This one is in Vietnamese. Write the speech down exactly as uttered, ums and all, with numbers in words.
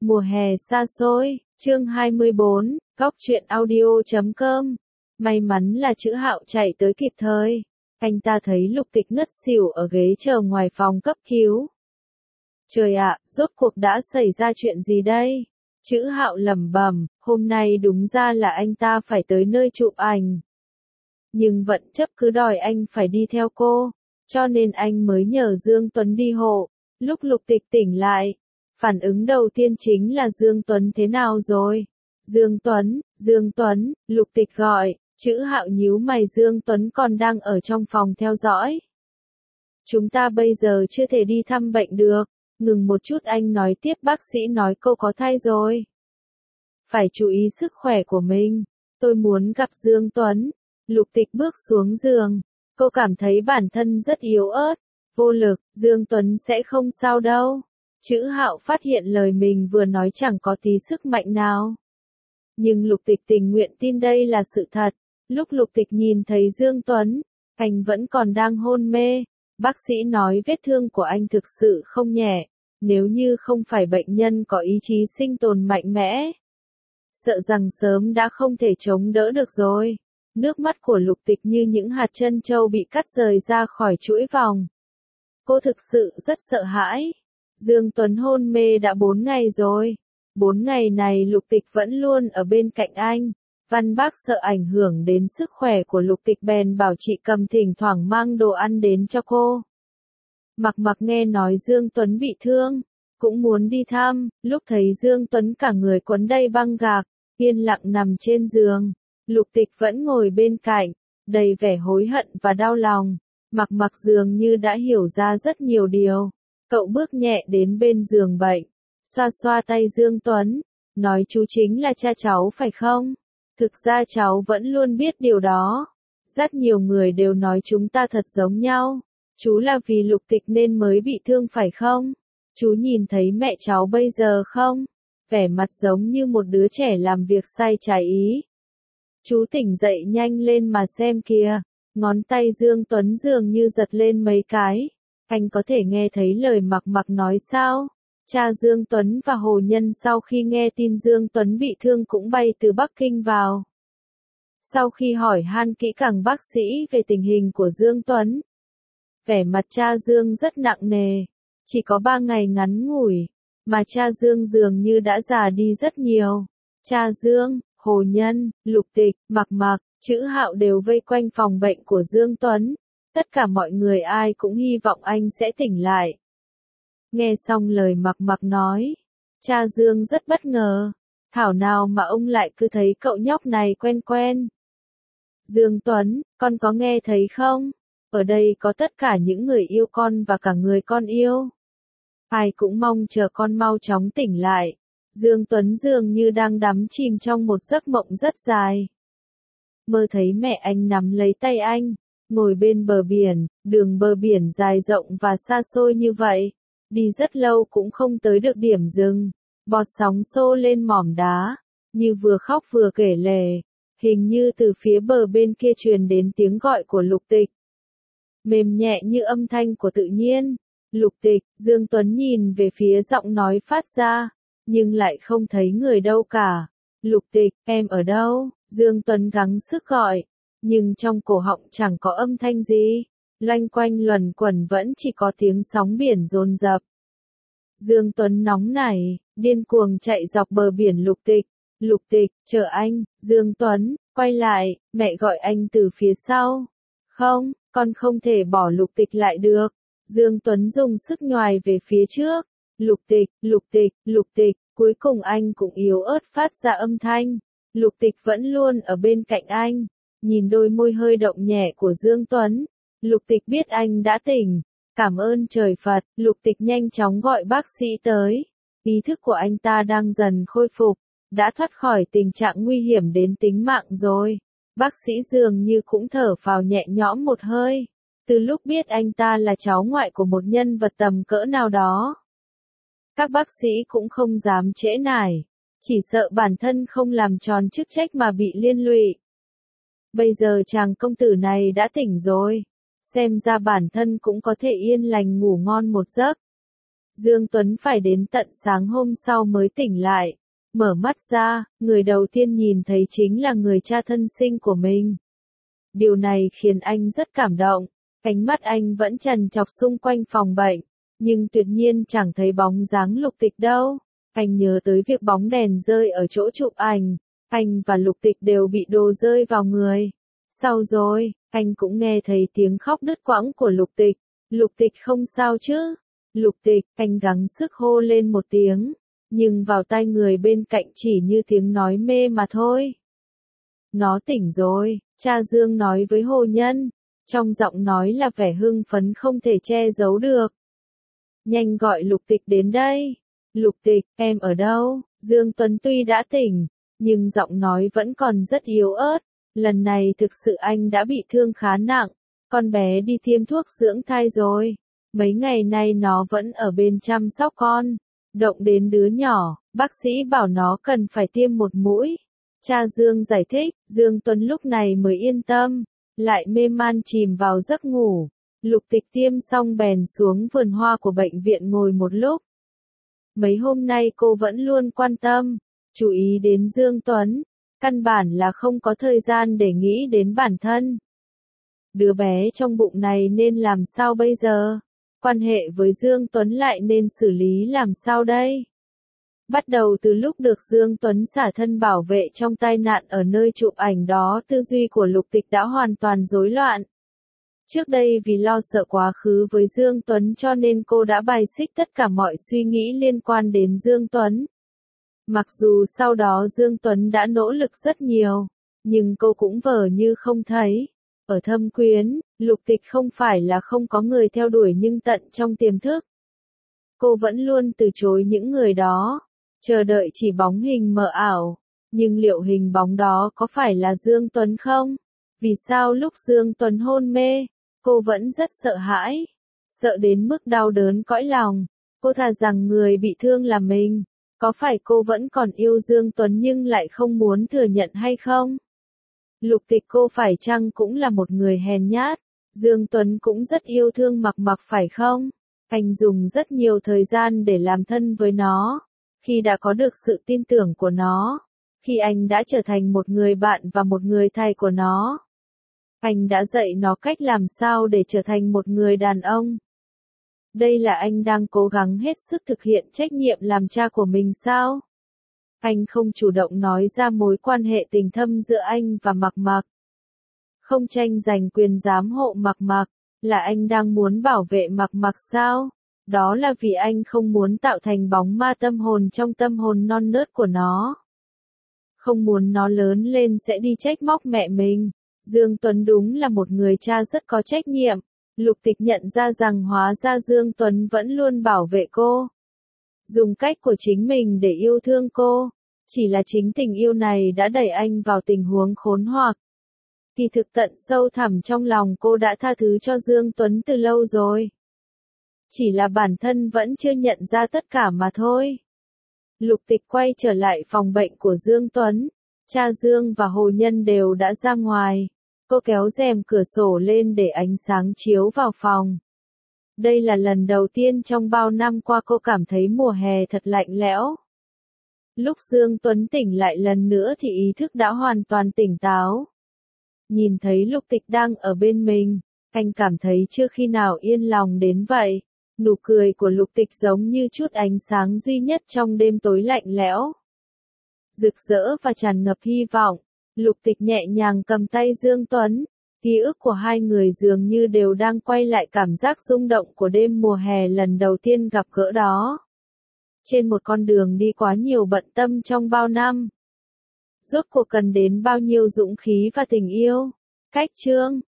Mùa hè xa xôi, chương hai mươi bốn, góc truyện audio chấm com. May mắn là chữ Hạo chạy tới kịp thời. Anh ta thấy Lục Tịch ngất xỉu ở ghế chờ ngoài phòng cấp cứu. Trời ạ, rốt cuộc đã xảy ra chuyện gì đây? Chữ Hạo lẩm bẩm, hôm nay đúng ra là anh ta phải tới nơi chụp ảnh. Nhưng vận chấp cứ đòi anh phải đi theo cô, cho nên anh mới nhờ Dương Tuấn đi hộ. Lúc Lục Tịch tỉnh lại, phản ứng đầu tiên chính là Dương Tuấn thế nào rồi? Dương Tuấn, Dương Tuấn, Lục Tịch gọi, chữ Hạo nhíu mày. Dương Tuấn còn đang ở trong phòng theo dõi. Chúng ta bây giờ chưa thể đi thăm bệnh được. Ngừng một chút anh nói tiếp, bác sĩ nói cô có thai rồi. Phải chú ý sức khỏe của mình. Tôi muốn gặp Dương Tuấn. Lục Tịch bước xuống giường. Cô cảm thấy bản thân rất yếu ớt, vô lực. Dương Tuấn sẽ không sao đâu. Chữ Hạo phát hiện lời mình vừa nói chẳng có tí sức mạnh nào. Nhưng Lục Tịch tình nguyện tin đây là sự thật. Lúc Lục Tịch nhìn thấy Dương Tuấn, anh vẫn còn đang hôn mê. Bác sĩ nói vết thương của anh thực sự không nhẹ. Nếu như không phải bệnh nhân có ý chí sinh tồn mạnh mẽ, sợ rằng sớm đã không thể chống đỡ được rồi. Nước mắt của Lục Tịch như những hạt trân châu bị cắt rời ra khỏi chuỗi vòng. Cô thực sự rất sợ hãi. Dương Tuấn hôn mê đã bốn ngày rồi. Bốn ngày này Lục Tịch vẫn luôn ở bên cạnh anh. Văn Bác sợ ảnh hưởng đến sức khỏe của Lục Tịch bèn bảo chị Cầm thỉnh thoảng mang đồ ăn đến cho cô. Mặc Mặc nghe nói Dương Tuấn bị thương, cũng muốn đi thăm. Lúc thấy Dương Tuấn cả người quấn đầy băng gạc, yên lặng nằm trên giường, Lục Tịch vẫn ngồi bên cạnh, đầy vẻ hối hận và đau lòng. Mặc Mặc dường như đã hiểu ra rất nhiều điều. Cậu bước nhẹ đến bên giường bệnh, xoa xoa tay Dương Tuấn, nói chú chính là cha cháu phải không? Thực ra cháu vẫn luôn biết điều đó. Rất nhiều người đều nói chúng ta thật giống nhau. Chú là vì Lục Tịch nên mới bị thương phải không? Chú nhìn thấy mẹ cháu bây giờ không? Vẻ mặt giống như một đứa trẻ làm việc sai trái ý. Chú tỉnh dậy nhanh lên mà xem kìa. Ngón tay Dương Tuấn dường như giật lên mấy cái. Anh có thể nghe thấy lời Mặc Mặc nói sao? Cha Dương Tuấn và Hồ Nhân sau khi nghe tin Dương Tuấn bị thương cũng bay từ Bắc Kinh vào. Sau khi hỏi han kỹ càng bác sĩ về tình hình của Dương Tuấn, vẻ mặt cha Dương rất nặng nề. Chỉ có ba ngày ngắn ngủi, mà cha Dương dường như đã già đi rất nhiều. Cha Dương, Hồ Nhân, Lục Tịch, Mặc Mặc, chữ Hạo đều vây quanh phòng bệnh của Dương Tuấn. Tất cả mọi người ai cũng hy vọng anh sẽ tỉnh lại. Nghe xong lời Mặc Mặc nói, cha Dương rất bất ngờ. Thảo nào mà ông lại cứ thấy cậu nhóc này quen quen. Dương Tuấn, con có nghe thấy không? Ở đây có tất cả những người yêu con và cả người con yêu. Ai cũng mong chờ con mau chóng tỉnh lại. Dương Tuấn dường như đang đắm chìm trong một giấc mộng rất dài. Mơ thấy mẹ anh nắm lấy tay anh, ngồi bên bờ biển, đường bờ biển dài rộng và xa xôi như vậy. Đi rất lâu cũng không tới được điểm dừng. Bọt sóng xô lên mỏm đá, như vừa khóc vừa kể lể. Hình như từ phía bờ bên kia truyền đến tiếng gọi của Lục Tịch. Mềm nhẹ như âm thanh của tự nhiên. Lục Tịch, Dương Tuấn nhìn về phía giọng nói phát ra, nhưng lại không thấy người đâu cả. Lục Tịch, em ở đâu? Dương Tuấn gắng sức gọi, nhưng trong cổ họng chẳng có âm thanh gì. Loanh quanh luẩn quẩn vẫn chỉ có tiếng sóng biển dồn dập. Dương Tuấn nóng nảy, điên cuồng chạy dọc bờ biển. Lục Tịch, Lục Tịch, chờ anh. Dương Tuấn, quay lại, mẹ gọi anh từ phía sau. Không, con không thể bỏ Lục Tịch lại được. Dương Tuấn dùng sức nhoài về phía trước. Lục Tịch, Lục Tịch, Lục Tịch, cuối cùng anh cũng yếu ớt phát ra âm thanh. Lục Tịch vẫn luôn ở bên cạnh anh. Nhìn đôi môi hơi động nhẹ của Dương Tuấn, Lục Tịch biết anh đã tỉnh. Cảm ơn trời Phật. Lục Tịch nhanh chóng gọi bác sĩ tới. Ý thức của anh ta đang dần khôi phục, đã thoát khỏi tình trạng nguy hiểm đến tính mạng rồi. Bác sĩ dường như cũng thở phào nhẹ nhõm một hơi. Từ lúc biết anh ta là cháu ngoại của một nhân vật tầm cỡ nào đó, các bác sĩ cũng không dám trễ nải, chỉ sợ bản thân không làm tròn chức trách mà bị liên lụy. Bây giờ chàng công tử này đã tỉnh rồi, xem ra bản thân cũng có thể yên lành ngủ ngon một giấc. Dương Tuấn phải đến tận sáng hôm sau mới tỉnh lại. Mở mắt ra, người đầu tiên nhìn thấy chính là người cha thân sinh của mình. Điều này khiến anh rất cảm động. Ánh mắt anh vẫn trằn trọc xung quanh phòng bệnh, nhưng tuyệt nhiên chẳng thấy bóng dáng Lục Tịch đâu. Anh nhớ tới việc bóng đèn rơi ở chỗ chụp ảnh, anh và Lục Tịch đều bị đồ rơi vào người. Sau rồi, anh cũng nghe thấy tiếng khóc đứt quãng của Lục Tịch. Lục Tịch không sao chứ? Lục Tịch, anh gắng sức hô lên một tiếng, nhưng vào tai người bên cạnh chỉ như tiếng nói mê mà thôi. Nó tỉnh rồi, cha Dương nói với Hồ Nhân, trong giọng nói là vẻ hưng phấn không thể che giấu được. Nhanh gọi Lục Tịch đến đây. Lục Tịch, em ở đâu? Dương Tuấn tuy đã tỉnh, nhưng giọng nói vẫn còn rất yếu ớt. Lần này thực sự anh đã bị thương khá nặng. Con bé đi tiêm thuốc dưỡng thai rồi. Mấy ngày nay nó vẫn ở bên chăm sóc con. Động đến đứa nhỏ, bác sĩ bảo nó cần phải tiêm một mũi. Cha Dương giải thích, Dương Tuấn lúc này mới yên tâm, lại mê man chìm vào giấc ngủ. Lục Tịch tiêm xong bèn xuống vườn hoa của bệnh viện ngồi một lúc. Mấy hôm nay cô vẫn luôn quan tâm, chú ý đến Dương Tuấn, căn bản là không có thời gian để nghĩ đến bản thân. Đứa bé trong bụng này nên làm sao bây giờ? Quan hệ với Dương Tuấn lại nên xử lý làm sao đây? Bắt đầu từ lúc được Dương Tuấn xả thân bảo vệ trong tai nạn ở nơi chụp ảnh đó, tư duy của Lục Tịch đã hoàn toàn rối loạn. Trước đây vì lo sợ quá khứ với Dương Tuấn cho nên cô đã bài xích tất cả mọi suy nghĩ liên quan đến Dương Tuấn. Mặc dù sau đó Dương Tuấn đã nỗ lực rất nhiều, nhưng cô cũng vờ như không thấy. Ở Thâm Quyến, Lục Tịch không phải là không có người theo đuổi nhưng tận trong tiềm thức. Cô vẫn luôn từ chối những người đó, chờ đợi chỉ bóng hình mờ ảo. Nhưng liệu hình bóng đó có phải là Dương Tuấn không? Vì sao lúc Dương Tuấn hôn mê, cô vẫn rất sợ hãi, sợ đến mức đau đớn cõi lòng. Cô thà rằng người bị thương là mình. Có phải cô vẫn còn yêu Dương Tuấn nhưng lại không muốn thừa nhận hay không? Lục Tịch, cô phải chăng cũng là một người hèn nhát? Dương Tuấn cũng rất yêu thương Mặc Mặc phải không? Anh dùng rất nhiều thời gian để làm thân với nó. Khi đã có được sự tin tưởng của nó, khi anh đã trở thành một người bạn và một người thầy của nó, anh đã dạy nó cách làm sao để trở thành một người đàn ông. Đây là anh đang cố gắng hết sức thực hiện trách nhiệm làm cha của mình sao? Anh không chủ động nói ra mối quan hệ tình thâm giữa anh và Mặc Mặc. Không tranh giành quyền giám hộ Mặc Mặc, là anh đang muốn bảo vệ Mặc Mặc sao? Đó là vì anh không muốn tạo thành bóng ma tâm hồn trong tâm hồn non nớt của nó. Không muốn nó lớn lên sẽ đi trách móc mẹ mình. Dương Tuấn đúng là một người cha rất có trách nhiệm. Lục Tịch nhận ra rằng hóa ra Dương Tuấn vẫn luôn bảo vệ cô, dùng cách của chính mình để yêu thương cô. Chỉ là chính tình yêu này đã đẩy anh vào tình huống khốn hoặc. Kỳ thực tận sâu thẳm trong lòng cô đã tha thứ cho Dương Tuấn từ lâu rồi. Chỉ là bản thân vẫn chưa nhận ra tất cả mà thôi. Lục Tịch quay trở lại phòng bệnh của Dương Tuấn. Cha Dương và Hồ Nhân đều đã ra ngoài. Cô kéo rèm cửa sổ lên để ánh sáng chiếu vào phòng. Đây là lần đầu tiên trong bao năm qua cô cảm thấy mùa hè thật lạnh lẽo. Lúc Dương Tuấn tỉnh lại lần nữa thì ý thức đã hoàn toàn tỉnh táo. Nhìn thấy Lục Tịch đang ở bên mình, anh cảm thấy chưa khi nào yên lòng đến vậy. Nụ cười của Lục Tịch giống như chút ánh sáng duy nhất trong đêm tối lạnh lẽo. Rực rỡ và tràn ngập hy vọng. Lục Tịch nhẹ nhàng cầm tay Dương Tuấn. Ký ức của hai người dường như đều đang quay lại cảm giác rung động của đêm mùa hè lần đầu tiên gặp gỡ đó. Trên một con đường đi quá nhiều bận tâm trong bao năm. Rốt cuộc cần đến bao nhiêu dũng khí và tình yêu. Cách chương